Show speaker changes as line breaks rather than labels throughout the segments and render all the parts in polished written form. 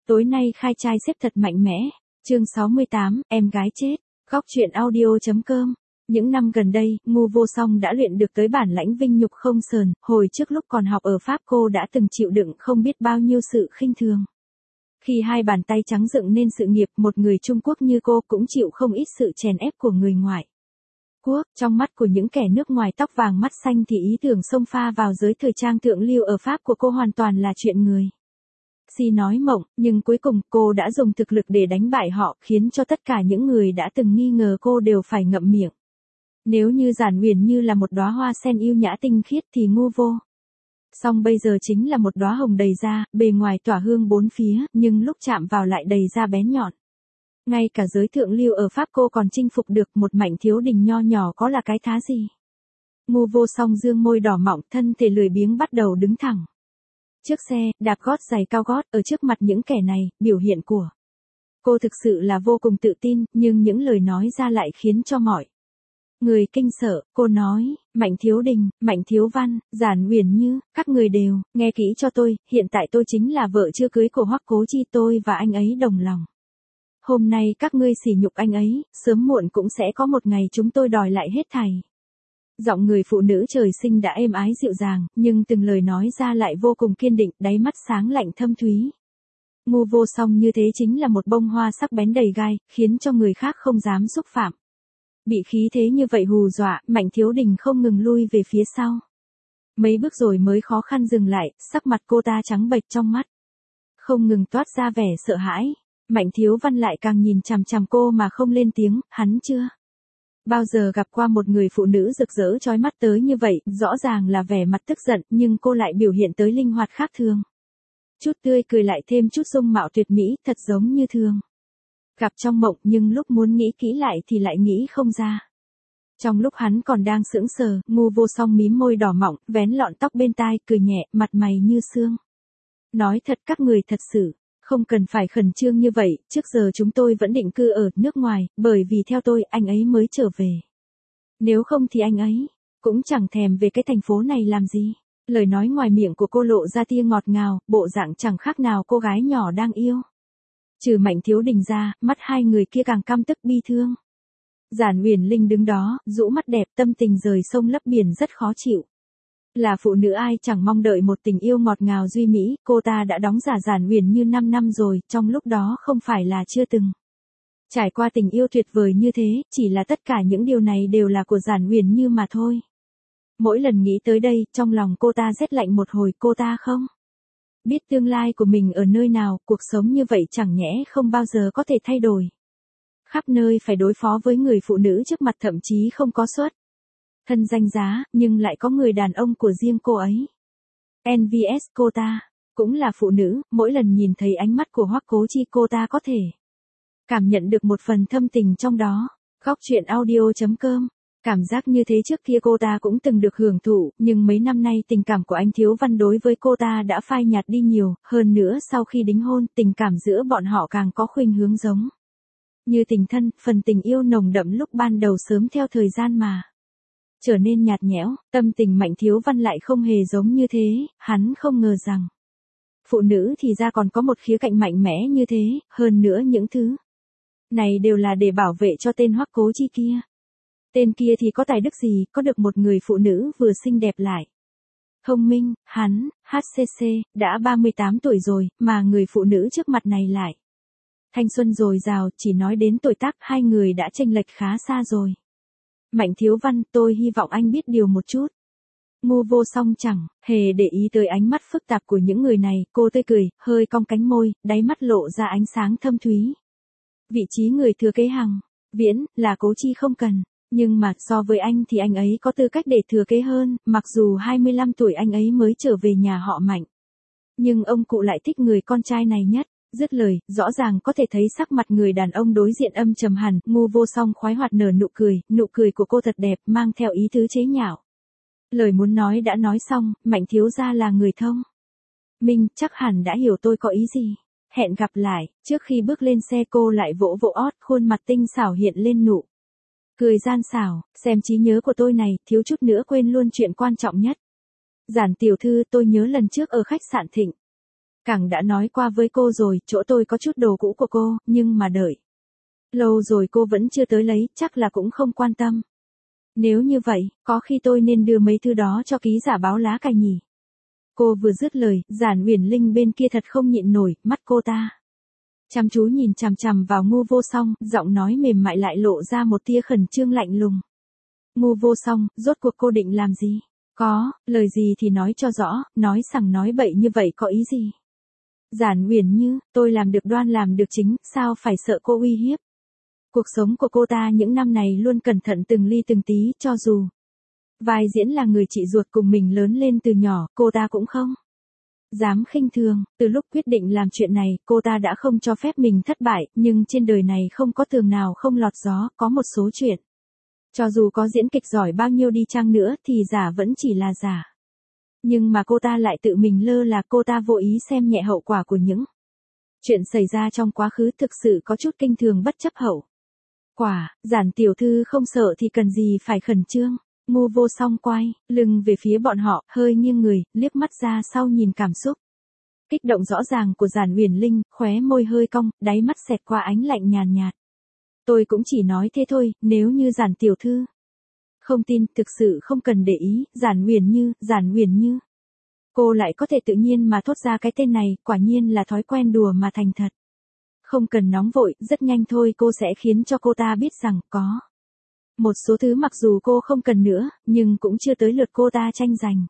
Tối nay khai trai xếp thật mạnh mẽ. Chương 68, em gái chết. Góc truyện audio.com. Những năm gần đây, Ngu Vô Song đã luyện được tới bản lãnh vinh nhục không sờn, hồi trước lúc còn học ở Pháp cô đã từng chịu đựng không biết bao nhiêu sự khinh thường. Khi hai bàn tay trắng dựng nên sự nghiệp, một người Trung Quốc như cô cũng chịu không ít sự chèn ép của người ngoại quốc. Trong mắt của những kẻ nước ngoài tóc vàng mắt xanh thì ý tưởng xông pha vào giới thời trang thượng lưu ở Pháp của cô hoàn toàn là chuyện người si nói mộng, nhưng cuối cùng cô đã dùng thực lực để đánh bại họ, khiến cho tất cả những người đã từng nghi ngờ cô đều phải ngậm miệng. Nếu như Giản Uyển Như là một đóa hoa sen yêu nhã tinh khiết thì Ngu Vô Song bây giờ chính là một đóa hồng đầy ra, bề ngoài tỏa hương bốn phía, nhưng lúc chạm vào lại đầy da bén nhọn. Ngay cả giới thượng lưu ở Pháp cô còn chinh phục được, một Mạnh Thiếu Đình nho nhỏ có là cái thá gì. Ngu Vô Song dương môi đỏ mọng, thân thể lười biếng bắt đầu đứng thẳng trước xe, đạp gót giày cao gót, ở trước mặt những kẻ này, biểu hiện của cô thực sự là vô cùng tự tin, nhưng những lời nói ra lại khiến cho mọi người kinh sợ. Cô nói, Mạnh Thiếu Đình, Mạnh Thiếu Văn, Giản Uyển Như, các người đều, nghe kỹ cho tôi, hiện tại tôi chính là vợ chưa cưới của Hoắc Cố Chi, tôi và anh ấy đồng lòng. Hôm nay các ngươi sỉ nhục anh ấy, sớm muộn cũng sẽ có một ngày chúng tôi đòi lại hết thảy. Giọng người phụ nữ trời sinh đã êm ái dịu dàng, nhưng từng lời nói ra lại vô cùng kiên định, đáy mắt sáng lạnh thâm thúy. Ngu Vô Song như thế chính là một bông hoa sắc bén đầy gai, khiến cho người khác không dám xúc phạm. Bị khí thế như vậy hù dọa, Mạnh Thiếu Đình không ngừng lui về phía sau. Mấy bước rồi mới khó khăn dừng lại, sắc mặt cô ta trắng bệch, trong mắt không ngừng toát ra vẻ sợ hãi. Mạnh Thiếu Văn lại càng nhìn chằm chằm cô mà không lên tiếng, hắn chưa bao giờ gặp qua một người phụ nữ rực rỡ chói mắt tới như vậy, rõ ràng là vẻ mặt tức giận, nhưng cô lại biểu hiện tới linh hoạt khác thường. Chút tươi cười lại thêm chút dung mạo tuyệt mỹ, thật giống như thường gặp trong mộng, nhưng lúc muốn nghĩ kỹ lại thì lại nghĩ không ra. Trong lúc hắn còn đang sững sờ, Ngu Vô Song mím môi đỏ mọng, vén lọn tóc bên tai, cười nhẹ, mặt mày như sương. Nói thật, các người thật sự không cần phải khẩn trương như vậy, trước giờ chúng tôi vẫn định cư ở nước ngoài, bởi vì theo tôi, anh ấy mới trở về. Nếu không thì anh ấy cũng chẳng thèm về cái thành phố này làm gì. Lời nói ngoài miệng của cô lộ ra tia ngọt ngào, bộ dạng chẳng khác nào cô gái nhỏ đang yêu. Trừ Mạnh Thiếu Đình ra, mắt hai người kia càng căm tức bi thương. Giản Uyển Linh đứng đó, rũ mắt đẹp, tâm tình rời sông lấp biển rất khó chịu. Là phụ nữ ai chẳng mong đợi một tình yêu ngọt ngào duy mỹ, cô ta đã đóng giả Giản Uyển Như 5 năm rồi, trong lúc đó không phải là chưa từng trải qua tình yêu tuyệt vời như thế, chỉ là tất cả những điều này đều là của Giản Uyển Như mà thôi. Mỗi lần nghĩ tới đây, trong lòng cô ta rét lạnh một hồi, cô ta không biết tương lai của mình ở nơi nào, cuộc sống như vậy chẳng nhẽ không bao giờ có thể thay đổi. Khắp nơi phải đối phó với người phụ nữ trước mặt, thậm chí không có xuất thân danh giá, nhưng lại có người đàn ông của riêng cô ấy. NVS cô ta cũng là phụ nữ, mỗi lần nhìn thấy ánh mắt của Hoắc Cố Chi cô ta có thể cảm nhận được một phần thâm tình trong đó. Góc truyện audio.com. Cảm giác như thế trước kia cô ta cũng từng được hưởng thụ, nhưng mấy năm nay tình cảm của anh Thiếu Văn đối với cô ta đã phai nhạt đi nhiều, hơn nữa sau khi đính hôn, tình cảm giữa bọn họ càng có khuynh hướng giống như tình thân, phần tình yêu nồng đậm lúc ban đầu sớm theo thời gian mà trở nên nhạt nhẽo. Tâm tình Mạnh Thiếu Văn lại không hề giống như thế, hắn không ngờ rằng phụ nữ thì ra còn có một khía cạnh mạnh mẽ như thế, hơn nữa những thứ này đều là để bảo vệ cho tên Hoắc Cố Chi kia. Tên kia thì có tài đức gì, có được một người phụ nữ vừa xinh đẹp lại thông minh. Hắn, HCC, đã 38 tuổi rồi, mà người phụ nữ trước mặt này lại thanh xuân dồi dào, chỉ nói đến tuổi tác, hai người đã chênh lệch khá xa rồi. Mạnh Thiếu Văn, tôi hy vọng anh biết điều một chút. Ngu Vô Song chẳng hề để ý tới ánh mắt phức tạp của những người này, cô tươi cười, hơi cong cánh môi, đáy mắt lộ ra ánh sáng thâm thúy. Vị trí người thừa kế Hằng Viễn là Cố Chi không cần, nhưng mà so với anh thì anh ấy có tư cách để thừa kế hơn, mặc dù 25 tuổi anh ấy mới trở về nhà họ Mạnh. Nhưng ông cụ lại thích người con trai này nhất. Dứt lời, rõ ràng có thể thấy sắc mặt người đàn ông đối diện âm trầm hẳn. Ngu Vô Song khoái hoạt nở nụ cười của cô thật đẹp, mang theo ý tứ chế nhạo. Lời muốn nói đã nói xong, Mạnh thiếu gia là người thông minh, chắc hẳn đã hiểu tôi có ý gì. Hẹn gặp lại. Trước khi bước lên xe cô lại vỗ vỗ ót, khuôn mặt tinh xảo hiện lên nụ cười gian xảo. Xem trí nhớ của tôi này, thiếu chút nữa quên luôn chuyện quan trọng nhất. Giản tiểu thư, tôi nhớ lần trước ở khách sạn Thịnh Càng đã nói qua với cô rồi, chỗ tôi có chút đồ cũ của cô, nhưng mà đợi lâu rồi cô vẫn chưa tới lấy, chắc là cũng không quan tâm. Nếu như vậy, có khi tôi nên đưa mấy thứ đó cho ký giả báo lá cải nhỉ. Cô vừa dứt lời, Giản Uyển Linh bên kia thật không nhịn nổi, mắt cô ta chăm chú nhìn chằm chằm vào Ngô Vô Song, giọng nói mềm mại lại lộ ra một tia khẩn trương lạnh lùng. Ngô Vô Song, rốt cuộc cô định làm gì? Có, lời gì thì nói cho rõ, nói sằng nói bậy như vậy có ý gì? Giản Uyển Như, tôi làm được đoan làm được chính, sao phải sợ cô uy hiếp? Cuộc sống của cô ta những năm này luôn cẩn thận từng ly từng tí, cho dù vai diễn là người chị ruột cùng mình lớn lên từ nhỏ, cô ta cũng không dám khinh thường. Từ lúc quyết định làm chuyện này, cô ta đã không cho phép mình thất bại, nhưng trên đời này không có tường nào không lọt gió, có một số chuyện. Cho dù có diễn kịch giỏi bao nhiêu đi chăng nữa thì giả vẫn chỉ là giả. Nhưng mà cô ta lại tự mình lơ là, cô ta vô ý xem nhẹ hậu quả của những chuyện xảy ra trong quá khứ, thực sự có chút kinh thường bất chấp hậu quả. Giản tiểu thư không sợ thì cần gì phải khẩn trương. Ngô Vô Song quay lưng về phía bọn họ, hơi nghiêng người, liếc mắt ra sau nhìn cảm xúc kích động rõ ràng của Giản Uyển Linh, khóe môi hơi cong, đáy mắt xẹt qua ánh lạnh nhàn nhạt. Tôi cũng chỉ nói thế thôi, nếu như Giản tiểu thư không tin, thực sự không cần để ý. Giản Uyển Như. Cô lại có thể tự nhiên mà thốt ra cái tên này, quả nhiên là thói quen đùa mà thành thật. Không cần nóng vội, rất nhanh thôi cô sẽ khiến cho cô ta biết rằng, có một số thứ mặc dù cô không cần nữa, nhưng cũng chưa tới lượt cô ta tranh giành.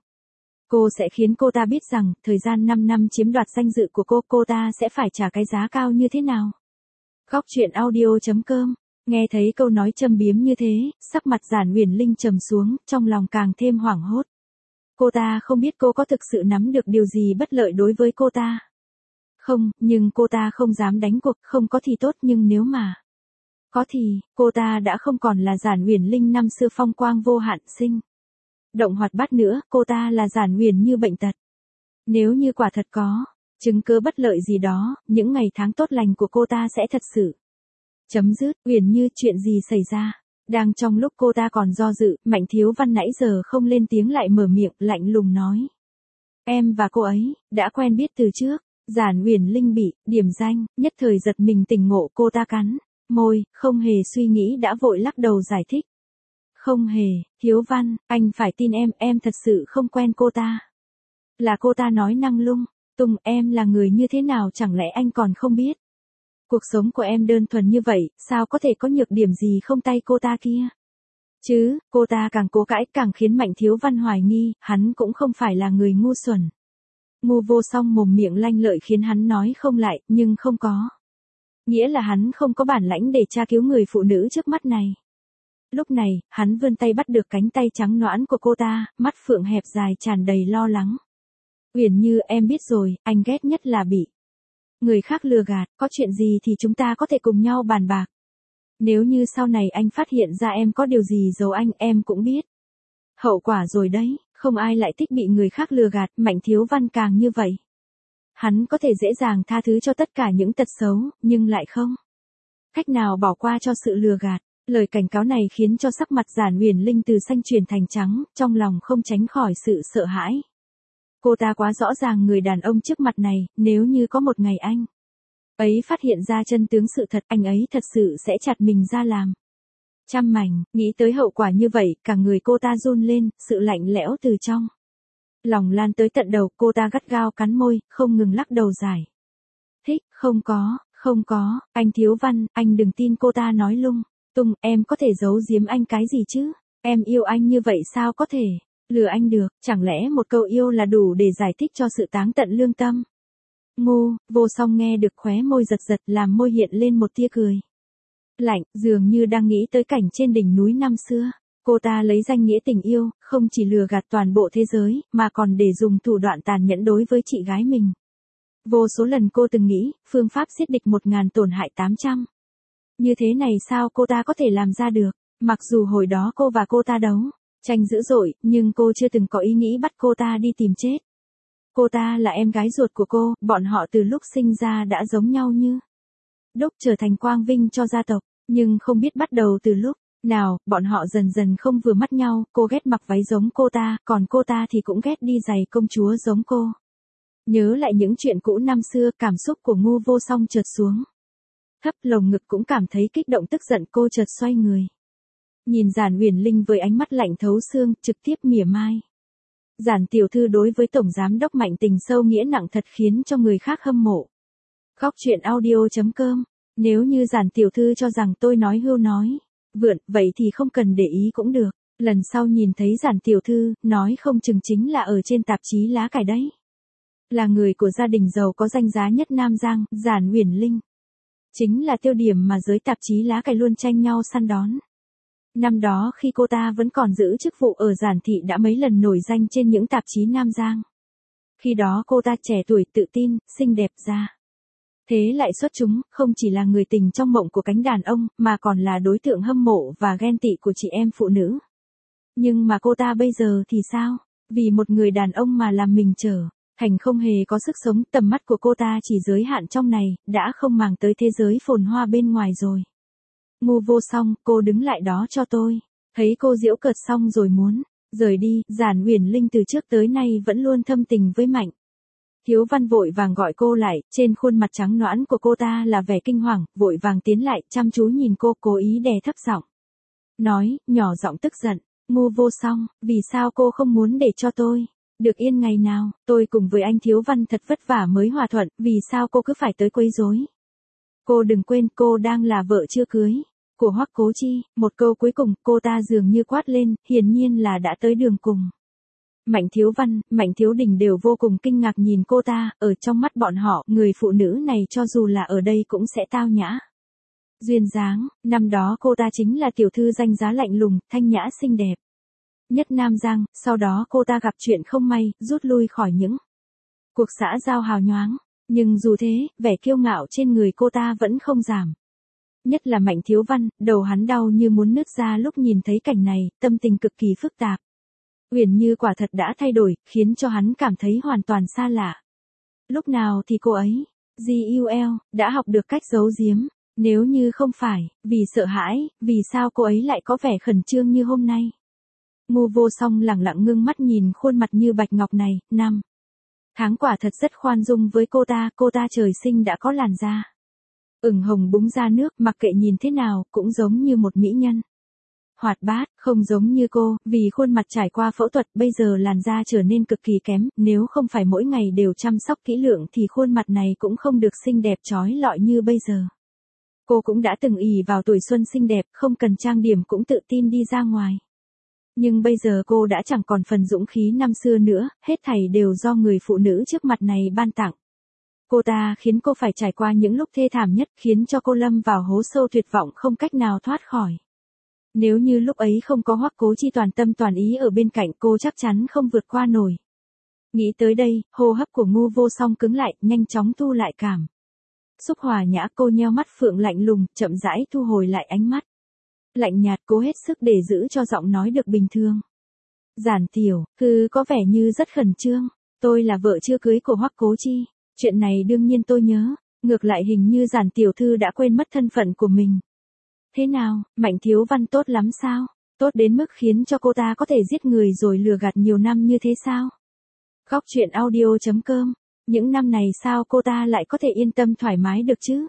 Cô sẽ khiến cô ta biết rằng, thời gian 5 năm chiếm đoạt danh dự của cô ta sẽ phải trả cái giá cao như thế nào. Góc truyện audio.com. Nghe thấy câu nói châm biếm như thế, sắc mặt Giản Uyển Linh trầm xuống, trong lòng càng thêm hoảng hốt. Cô ta không biết cô có thực sự nắm được điều gì bất lợi đối với cô ta. Không, nhưng cô ta không dám đánh cuộc, không có thì tốt, nhưng nếu mà có thì, cô ta đã không còn là Giản Uyển Linh năm xưa phong quang vô hạn sinh động hoạt bát nữa, cô ta là Giản Uyển Như bệnh tật. Nếu như quả thật có chứng cứ bất lợi gì đó, những ngày tháng tốt lành của cô ta sẽ thật sự chấm dứt. Uyển Như, chuyện gì xảy ra? Đang trong lúc cô ta còn do dự, Mạnh Thiếu Văn nãy giờ không lên tiếng lại mở miệng, lạnh lùng nói. Em và cô ấy đã quen biết từ trước. Giản Uyển Linh bị điểm danh, nhất thời giật mình tỉnh ngộ, cô ta cắn môi, không hề suy nghĩ đã vội lắc đầu giải thích. Không hề, Thiếu Văn, anh phải tin em thật sự không quen cô ta. Là cô ta nói năng lung tung, em là người như thế nào chẳng lẽ anh còn không biết. Cuộc sống của em đơn thuần như vậy, sao có thể có nhược điểm gì không tay cô ta kia. Chứ, cô ta càng cố cãi càng khiến Mạnh Thiếu Văn hoài nghi, hắn cũng không phải là người ngu xuẩn. Ngô Vô Song mồm miệng lanh lợi khiến hắn nói không lại, nhưng không có nghĩa là hắn không có bản lãnh để tra cứu người phụ nữ trước mắt này. Lúc này, hắn vươn tay bắt được cánh tay trắng nõn của cô ta, mắt phượng hẹp dài tràn đầy lo lắng. Uyển Như, em biết rồi, anh ghét nhất là bị người khác lừa gạt, có chuyện gì thì chúng ta có thể cùng nhau bàn bạc. Nếu như sau này anh phát hiện ra em có điều gì giấu anh, em cũng biết hậu quả rồi đấy. Không ai lại thích bị người khác lừa gạt, Mạnh Thiếu Văn càng như vậy. Hắn có thể dễ dàng tha thứ cho tất cả những tật xấu, nhưng lại không cách nào bỏ qua cho sự lừa gạt. Lời cảnh cáo này khiến cho sắc mặt Giản Uyển Linh từ xanh chuyển thành trắng, trong lòng không tránh khỏi sự sợ hãi. Cô ta quá rõ ràng người đàn ông trước mặt này, nếu như có một ngày anh ấy phát hiện ra chân tướng sự thật, anh ấy thật sự sẽ chặt mình ra làm trăm mảnh. Nghĩ tới hậu quả như vậy, cả người cô ta run lên, sự lạnh lẽo từ trong lòng lan tới tận đầu, cô ta gắt gao cắn môi, không ngừng lắc đầu giải thích. Không có, anh Thiếu Văn, anh đừng tin cô ta nói lung tung, em có thể giấu giếm anh cái gì chứ? Em yêu anh như vậy sao có thể lừa anh được, chẳng lẽ một câu yêu là đủ để giải thích cho sự táng tận lương tâm? Ngô Vô Song nghe được khóe môi giật giật, làm môi hiện lên một tia cười lạnh, dường như đang nghĩ tới cảnh trên đỉnh núi năm xưa. Cô ta lấy danh nghĩa tình yêu, không chỉ lừa gạt toàn bộ thế giới, mà còn để dùng thủ đoạn tàn nhẫn đối với chị gái mình. Vô số lần cô từng nghĩ, phương pháp giết địch 1000 tổn hại 800. Như thế này sao cô ta có thể làm ra được? Mặc dù hồi đó cô và cô ta đấu tranh dữ dội, nhưng cô chưa từng có ý nghĩ bắt cô ta đi tìm chết. Cô ta là em gái ruột của cô, bọn họ từ lúc sinh ra đã giống nhau như đúc, trở thành quang vinh cho gia tộc. Nhưng không biết bắt đầu từ lúc nào, bọn họ dần dần không vừa mắt nhau, cô ghét mặc váy giống cô ta, còn cô ta thì cũng ghét đi giày công chúa giống cô. Nhớ lại những chuyện cũ năm xưa, cảm xúc của Ngu Vô Song chợt xuống thấp, lồng ngực cũng cảm thấy kích động tức giận, cô chợt xoay người. Nhìn Giản Uyển Linh với ánh mắt lạnh thấu xương, trực tiếp mỉa mai. Giản tiểu thư đối với tổng giám đốc Mạnh tình sâu nghĩa nặng thật khiến cho người khác hâm mộ. Khóc chuyện audio.com. Nếu như Giản tiểu thư cho rằng tôi nói hưu nói vượn, vậy thì không cần để ý cũng được. Lần sau nhìn thấy Giản tiểu thư, nói không chừng chính là ở trên tạp chí lá cải đấy. Là người của gia đình giàu có danh giá nhất Nam Giang, Giản Uyển Linh chính là tiêu điểm mà giới tạp chí lá cải luôn tranh nhau săn đón. Năm đó khi cô ta vẫn còn giữ chức vụ ở Giản thị đã mấy lần nổi danh trên những tạp chí Nam Giang. Khi đó cô ta trẻ tuổi, tự tin, xinh đẹp ra thế lại xuất chúng, không chỉ là người tình trong mộng của cánh đàn ông, mà còn là đối tượng hâm mộ và ghen tị của chị em phụ nữ. Nhưng mà cô ta bây giờ thì sao? Vì một người đàn ông mà làm mình trở thành không hề có sức sống, tầm mắt của cô ta chỉ giới hạn trong này, đã không màng tới thế giới phồn hoa bên ngoài rồi. Ngu Vô Song, cô đứng lại đó cho tôi. Thấy cô giễu cợt xong rồi muốn rời đi, Giản Uyển Linh từ trước tới nay vẫn luôn thâm tình với Mạnh Thiếu Văn vội vàng gọi cô lại, trên khuôn mặt trắng nõn của cô ta là vẻ kinh hoàng, vội vàng tiến lại, chăm chú nhìn cô, cố ý đè thấp giọng. Nói, nhỏ giọng tức giận, Ngu Vô Song, vì sao cô không muốn để cho tôi được yên ngày nào, tôi cùng với anh Thiếu Văn thật vất vả mới hòa thuận, vì sao cô cứ phải tới quấy rối? Cô đừng quên cô đang là vợ chưa cưới của Hoắc Cố Chi. Một câu cuối cùng, cô ta dường như quát lên, hiển nhiên là đã tới đường cùng. Mạnh Thiếu Văn, Mạnh Thiếu Đình đều vô cùng kinh ngạc nhìn cô ta, ở trong mắt bọn họ, người phụ nữ này cho dù là ở đây cũng sẽ tao nhã. Duyên dáng, năm đó cô ta chính là tiểu thư danh giá lạnh lùng, thanh nhã xinh đẹp nhất Nam Giang, sau đó cô ta gặp chuyện không may, rút lui khỏi những cuộc xã giao hào nhoáng. Nhưng dù thế, vẻ kiêu ngạo trên người cô ta vẫn không giảm. Nhất là Mạnh Thiếu Văn, đầu hắn đau như muốn nứt ra lúc nhìn thấy cảnh này, tâm tình cực kỳ phức tạp. Uyển Như quả thật đã thay đổi, khiến cho hắn cảm thấy hoàn toàn xa lạ. Lúc nào thì cô ấy, GUL, đã học được cách giấu giếm. Nếu như không phải, vì sợ hãi, vì sao cô ấy lại có vẻ khẩn trương như hôm nay? Ngu Vô Song lẳng lặng ngưng mắt nhìn khuôn mặt như bạch ngọc này, năm tháng quả thật rất khoan dung với cô ta trời sinh đã có làn da ửng hồng búng ra nước, mặc kệ nhìn thế nào, cũng giống như một mỹ nhân. Hoạt bát, không giống như cô, vì khuôn mặt trải qua phẫu thuật, bây giờ làn da trở nên cực kỳ kém, nếu không phải mỗi ngày đều chăm sóc kỹ lưỡng thì khuôn mặt này cũng không được xinh đẹp chói lọi như bây giờ. Cô cũng đã từng ỷ vào tuổi xuân xinh đẹp, không cần trang điểm cũng tự tin đi ra ngoài. Nhưng bây giờ cô đã chẳng còn phần dũng khí năm xưa nữa, hết thảy đều do người phụ nữ trước mặt này ban tặng. Cô ta khiến cô phải trải qua những lúc thê thảm nhất, khiến cho cô lâm vào hố sâu tuyệt vọng không cách nào thoát khỏi. Nếu như lúc ấy không có Hoắc Cố Chi toàn tâm toàn ý ở bên cạnh, cô chắc chắn không vượt qua nổi. Nghĩ tới đây, hô hấp của Ngu Vô Song cứng lại, nhanh chóng thu lại cảm xúc hòa nhã, cô nheo mắt phượng lạnh lùng, chậm rãi thu hồi lại ánh mắt lạnh nhạt, cố hết sức để giữ cho giọng nói được bình thường. Giản tiểu thư có vẻ như rất khẩn trương. Tôi là vợ chưa cưới của Hoắc Cố Chi. Chuyện này đương nhiên tôi nhớ. Ngược lại hình như Giản tiểu thư đã quên mất thân phận của mình. Thế nào, Mạnh Thiếu Văn tốt lắm sao? Tốt đến mức khiến cho cô ta có thể giết người rồi lừa gạt nhiều năm như thế sao? Khóc chuyện audio.com. Những năm này sao cô ta lại có thể yên tâm thoải mái được chứ?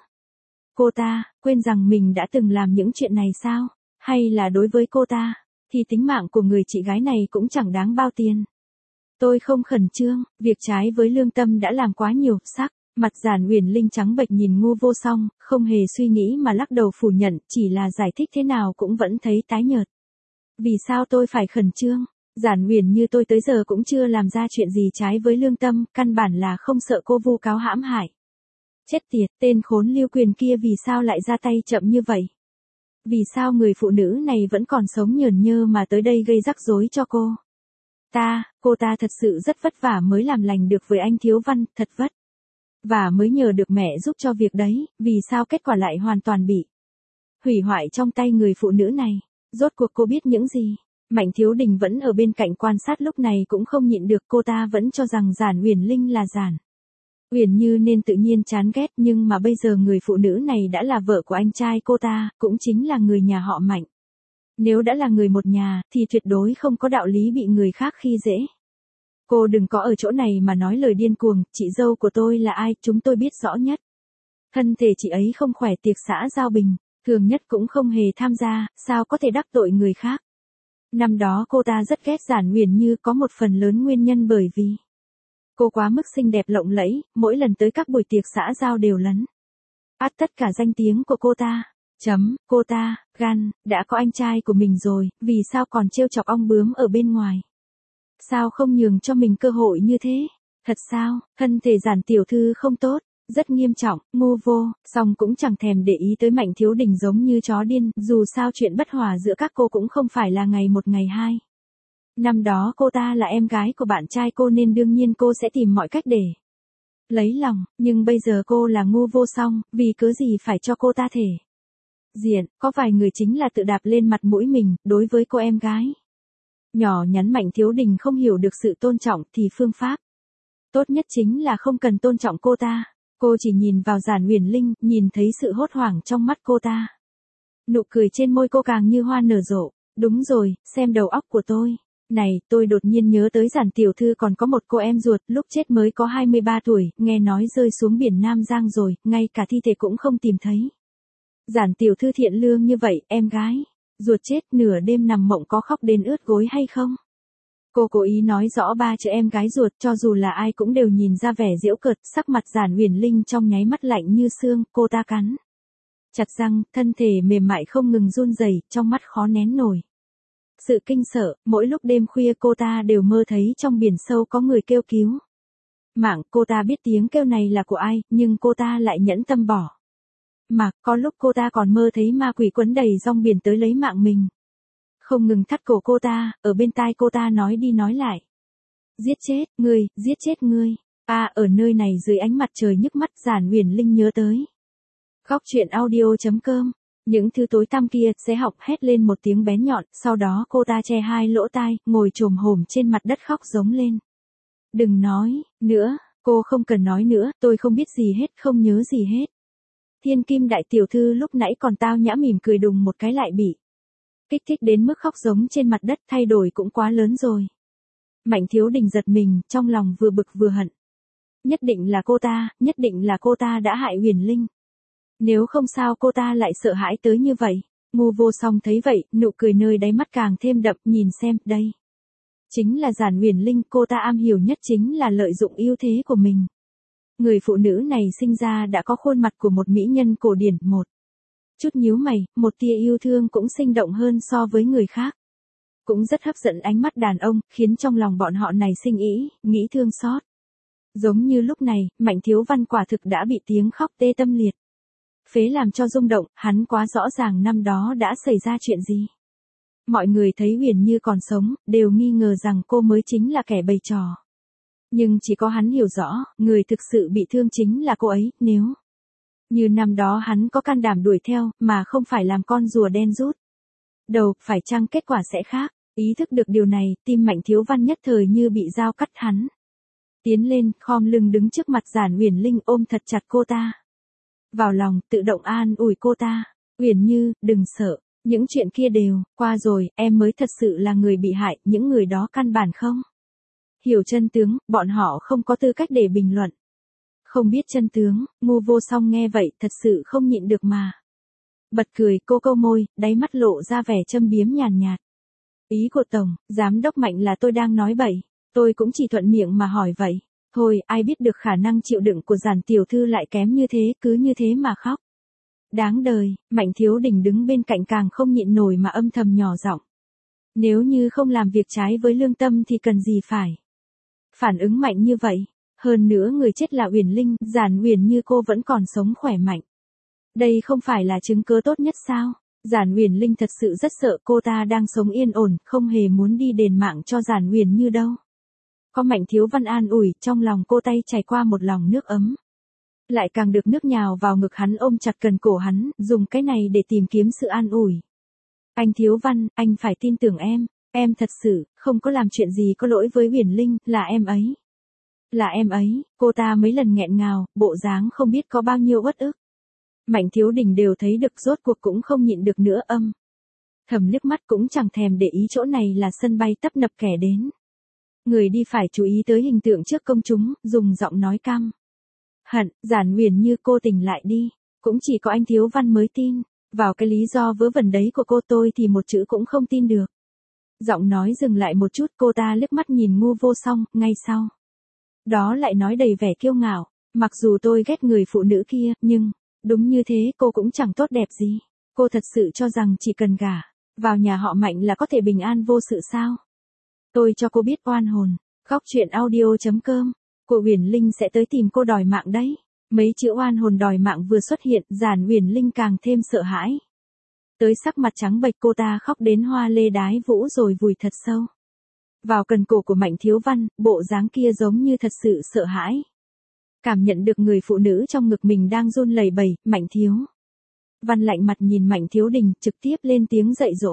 Cô ta, quên rằng mình đã từng làm những chuyện này sao? Hay là đối với cô ta, thì tính mạng của người chị gái này cũng chẳng đáng bao tiền. Tôi không khẩn trương, việc trái với lương tâm đã làm quá nhiều, sắc. Mặt Giản Uyển Linh trắng bệch nhìn Ngu Vô Song, không hề suy nghĩ mà lắc đầu phủ nhận, chỉ là giải thích thế nào cũng vẫn thấy tái nhợt. Vì sao tôi phải khẩn trương? Giản Uyển Như tôi tới giờ cũng chưa làm ra chuyện gì trái với lương tâm, căn bản là không sợ cô vu cáo hãm hại. Chết tiệt, tên khốn Lưu Quyền kia vì sao lại ra tay chậm như vậy? Vì sao người phụ nữ này vẫn còn sống nhởn nhơ mà tới đây gây rắc rối cho cô? Cô ta thật sự rất vất vả mới làm lành được với anh Thiếu Văn, thật vất và mới nhờ được mẹ giúp cho việc đấy, vì sao kết quả lại hoàn toàn bị hủy hoại trong tay người phụ nữ này? Rốt cuộc cô biết những gì? Mạnh Thiếu Đình vẫn ở bên cạnh quan sát lúc này cũng không nhịn được, cô ta vẫn cho rằng Giản Uyển Linh là Giản Uyển Như nên tự nhiên chán ghét, nhưng mà bây giờ người phụ nữ này đã là vợ của anh trai cô ta, cũng chính là người nhà họ Mạnh. Nếu đã là người một nhà, thì tuyệt đối không có đạo lý bị người khác khi dễ. Cô đừng có ở chỗ này mà nói lời điên cuồng, chị dâu của tôi là ai, chúng tôi biết rõ nhất. Thân thể chị ấy không khỏe, tiệc xã giao bình, thường nhất cũng không hề tham gia, sao có thể đắc tội người khác. Năm đó cô ta rất ghét Giản Uyển Như, có một phần lớn nguyên nhân bởi vì cô quá mức xinh đẹp lộng lẫy, mỗi lần tới các buổi tiệc xã giao đều lấn át tất cả danh tiếng của cô ta. Cô ta, gan, đã có anh trai của mình rồi, vì sao còn trêu chọc ong bướm ở bên ngoài? Sao không nhường cho mình cơ hội như thế? Thật sao, thân thể Giản tiểu thư không tốt, rất nghiêm trọng, ngu vô, song cũng chẳng thèm để ý tới Mạnh Thiếu Đình giống như chó điên, dù sao chuyện bất hòa giữa các cô cũng không phải là ngày một ngày hai. Năm đó cô ta là em gái của bạn trai cô nên đương nhiên cô sẽ tìm mọi cách để lấy lòng, nhưng bây giờ cô là ngu vô song, vì cớ gì phải cho cô ta thể diện, có vài người chính là tự đạp lên mặt mũi mình, đối với cô em gái nhỏ nhắn Mạnh Thiếu Đình không hiểu được sự tôn trọng thì phương pháp tốt nhất chính là không cần tôn trọng cô ta. Cô chỉ nhìn vào Giản Uyển Linh, nhìn thấy sự hốt hoảng trong mắt cô ta. Nụ cười trên môi cô càng như hoa nở rộ. Đúng rồi, xem đầu óc của tôi. Này, tôi đột nhiên nhớ tới Giản tiểu thư còn có một cô em ruột, lúc chết mới có 23 tuổi, nghe nói rơi xuống biển Nam Giang rồi, ngay cả thi thể cũng không tìm thấy. Giản tiểu thư thiện lương như vậy, em gái ruột chết nửa đêm nằm mộng có khóc đến ướt gối hay không? Cô cố ý nói rõ ba chữ em gái ruột, cho dù là ai cũng đều nhìn ra vẻ giễu cợt, sắc mặt Giản Uyển Linh trong nháy mắt lạnh như xương, cô ta cắn chặt răng, thân thể mềm mại không ngừng run rẩy, trong mắt khó nén nổi sự kinh sợ, mỗi lúc đêm khuya cô ta đều mơ thấy trong biển sâu có người kêu cứu mạng, cô ta biết tiếng kêu này là của ai, nhưng cô ta lại nhẫn tâm bỏ mặc, có lúc cô ta còn mơ thấy ma quỷ quấn đầy rong biển tới lấy mạng mình. Không ngừng thắt cổ cô ta, ở bên tai cô ta nói đi nói lại. Giết chết ngươi. Ở nơi này dưới ánh mặt trời nhức mắt Giản Uyển Linh nhớ tới. Góc chuyện audio.com, những thứ tối tăm kia, sẽ học hét lên một tiếng bén nhọn, sau đó cô ta che hai lỗ tai, ngồi chồm hổm trên mặt đất khóc giống lên. Đừng nói nữa, cô không cần nói nữa, tôi không biết gì hết, không nhớ gì hết. Thiên Kim đại tiểu thư lúc nãy còn tao nhã mỉm cười đùng một cái lại bị kích thích đến mức khóc giống trên mặt đất, thay đổi cũng quá lớn rồi. Mạnh Thiếu Đình giật mình, trong lòng vừa bực vừa hận. Nhất định là cô ta đã hại Uyển Linh. Nếu không sao cô ta lại sợ hãi tới như vậy. Ngu vô song thấy vậy, nụ cười nơi đáy mắt càng thêm đậm, nhìn xem, đây. Chính là Giản Uyển Linh, cô ta am hiểu nhất chính là lợi dụng ưu thế của mình. Người phụ nữ này sinh ra đã có khuôn mặt của một mỹ nhân cổ điển, một chút nhíu mày, một tia yêu thương cũng sinh động hơn so với người khác. Cũng rất hấp dẫn ánh mắt đàn ông, khiến trong lòng bọn họ này sinh nghĩ thương xót. Giống như lúc này, Mạnh Thiếu Văn quả thực đã bị tiếng khóc tê tâm liệt phế làm cho rung động, hắn quá rõ ràng năm đó đã xảy ra chuyện gì. Mọi người thấy Uyển Như còn sống, đều nghi ngờ rằng cô mới chính là kẻ bày trò. Nhưng chỉ có hắn hiểu rõ, người thực sự bị thương chính là cô ấy, nếu như năm đó hắn có can đảm đuổi theo, mà không phải làm con rùa đen rút đầu, phải chăng kết quả sẽ khác. Ý thức được điều này, tim Mạnh Thiếu Văn nhất thời như bị dao cắt, hắn tiến lên, khom lưng đứng trước mặt Giản Uyển Linh, ôm thật chặt cô ta vào lòng, tự động an ủi cô ta. Uyển Như, đừng sợ, những chuyện kia đều qua rồi, em mới thật sự là người bị hại, những người đó căn bản không hiểu chân tướng, bọn họ không có tư cách để bình luận. Không biết chân tướng, Ngu vô song nghe vậy, thật sự không nhịn được mà bật cười, cô câu môi, đáy mắt lộ ra vẻ châm biếm nhàn nhạt. Ý của Tổng, Giám đốc Mạnh là tôi đang nói bậy, tôi cũng chỉ thuận miệng mà hỏi vậy. Thôi, ai biết được khả năng chịu đựng của Giản tiểu thư lại kém như thế, cứ như thế mà khóc. Đáng đời, Mạnh Thiếu Đình đứng bên cạnh càng không nhịn nổi mà âm thầm nhỏ giọng. Nếu như không làm việc trái với lương tâm thì cần gì phải phản ứng mạnh như vậy. Hơn nữa người chết là Uyển Linh, Giản Uyển Như cô vẫn còn sống khỏe mạnh. Đây không phải là chứng cớ tốt nhất sao? Giản Uyển Linh thật sự rất sợ, cô ta đang sống yên ổn, không hề muốn đi đền mạng cho Giản Uyển Như đâu. Có Mạnh Thiếu Văn an ủi, trong lòng cô tay chảy qua một lòng nước ấm. Lại càng được nước nhào vào ngực hắn, ôm chặt cần cổ hắn, dùng cái này để tìm kiếm sự an ủi. Anh Thiếu Văn, anh phải tin tưởng em thật sự không có làm chuyện gì có lỗi với Uyển Linh, là em ấy. Là em ấy, cô ta mấy lần nghẹn ngào, bộ dáng không biết có bao nhiêu uất ức. Mạnh Thiếu Đình đều thấy được, rốt cuộc cũng không nhịn được nữa, thầm liếc mắt cũng chẳng thèm để ý chỗ này là sân bay tấp nập kẻ đến Người đi phải chú ý tới hình tượng trước công chúng, dùng giọng nói căm hận, Giản Uyển Như cô tỉnh lại đi. Cũng chỉ có anh Thiếu Văn mới tin. Vào cái lý do vớ vẩn đấy của cô tôi thì một chữ cũng không tin được. Giọng nói dừng lại một chút, cô ta liếc mắt nhìn Ngu Vô Song, ngay sau đó lại nói đầy vẻ kiêu ngạo. Mặc dù tôi ghét người phụ nữ kia, nhưng, đúng như thế cô cũng chẳng tốt đẹp gì. Cô thật sự cho rằng chỉ cần gả vào nhà họ Mạnh là có thể bình an vô sự sao? Tôi cho cô biết oan hồn. Góc truyện audio.com. Cô Uyển Linh sẽ tới tìm cô đòi mạng đấy. Mấy chữ oan hồn đòi mạng vừa xuất hiện, Giản Uyển Linh càng thêm sợ hãi. Tới sắc mặt trắng bệch, cô ta khóc đến hoa lê đái vũ rồi vùi thật sâu vào cần cổ của Mạnh Thiếu Văn, bộ dáng kia giống như thật sự sợ hãi. Cảm nhận được người phụ nữ trong ngực mình đang run lẩy bẩy, Mạnh Thiếu Văn lạnh mặt nhìn Mạnh Thiếu Đình, trực tiếp lên tiếng dạy dỗ.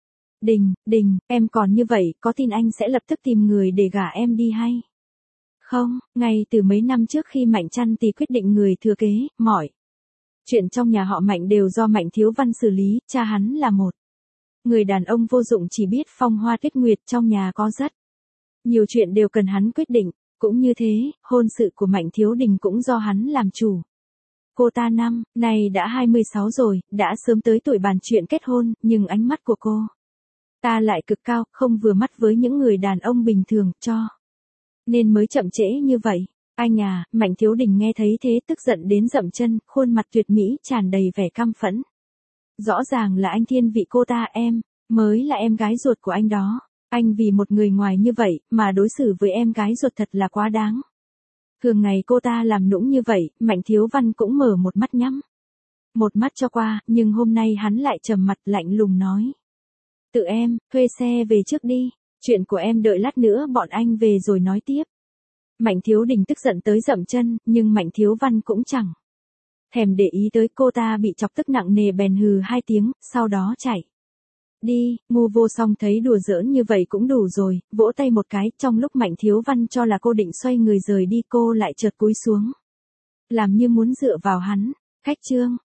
Đình, em còn như vậy, có tin anh sẽ lập tức tìm người để gả em đi hay? Không, ngay từ mấy năm trước khi Mạnh Trăn thì quyết định người thừa kế, mọi chuyện trong nhà họ Mạnh đều do Mạnh Thiếu Văn xử lý, cha hắn là một người đàn ông vô dụng chỉ biết phong hoa tuyết nguyệt, trong nhà có rất nhiều chuyện đều cần hắn quyết định, cũng như thế, hôn sự của Mạnh Thiếu Đình cũng do hắn làm chủ. Cô ta năm nay đã 26 rồi, đã sớm tới tuổi bàn chuyện kết hôn, nhưng ánh mắt của cô ta lại cực cao, không vừa mắt với những người đàn ông bình thường, cho nên mới chậm trễ như vậy. Anh à, Mạnh Thiếu Đình nghe thấy thế tức giận đến dậm chân, khuôn mặt tuyệt mỹ tràn đầy vẻ căm phẫn. Rõ ràng là anh thiên vị cô ta, em mới là em gái ruột của anh đó. Anh vì một người ngoài như vậy mà đối xử với em gái ruột thật là quá đáng. Thường ngày cô ta làm nũng như vậy, Mạnh Thiếu Văn cũng mở một mắt nhắm một mắt cho qua, nhưng hôm nay hắn lại trầm mặt lạnh lùng nói. Tự em, thuê xe về trước đi, chuyện của em đợi lát nữa bọn anh về rồi nói tiếp. Mạnh Thiếu Đình tức giận tới dậm chân, nhưng Mạnh Thiếu Văn cũng chẳng thèm để ý tới, cô ta bị chọc tức nặng nề bèn hừ 2 tiếng, sau đó chạy đi. Ngu Vô Song thấy đùa giỡn như vậy cũng đủ rồi, vỗ tay một cái, trong lúc Mạnh Thiếu Văn cho là cô định xoay người rời đi, cô lại chợt cúi xuống, làm như muốn dựa vào hắn. Khách trương,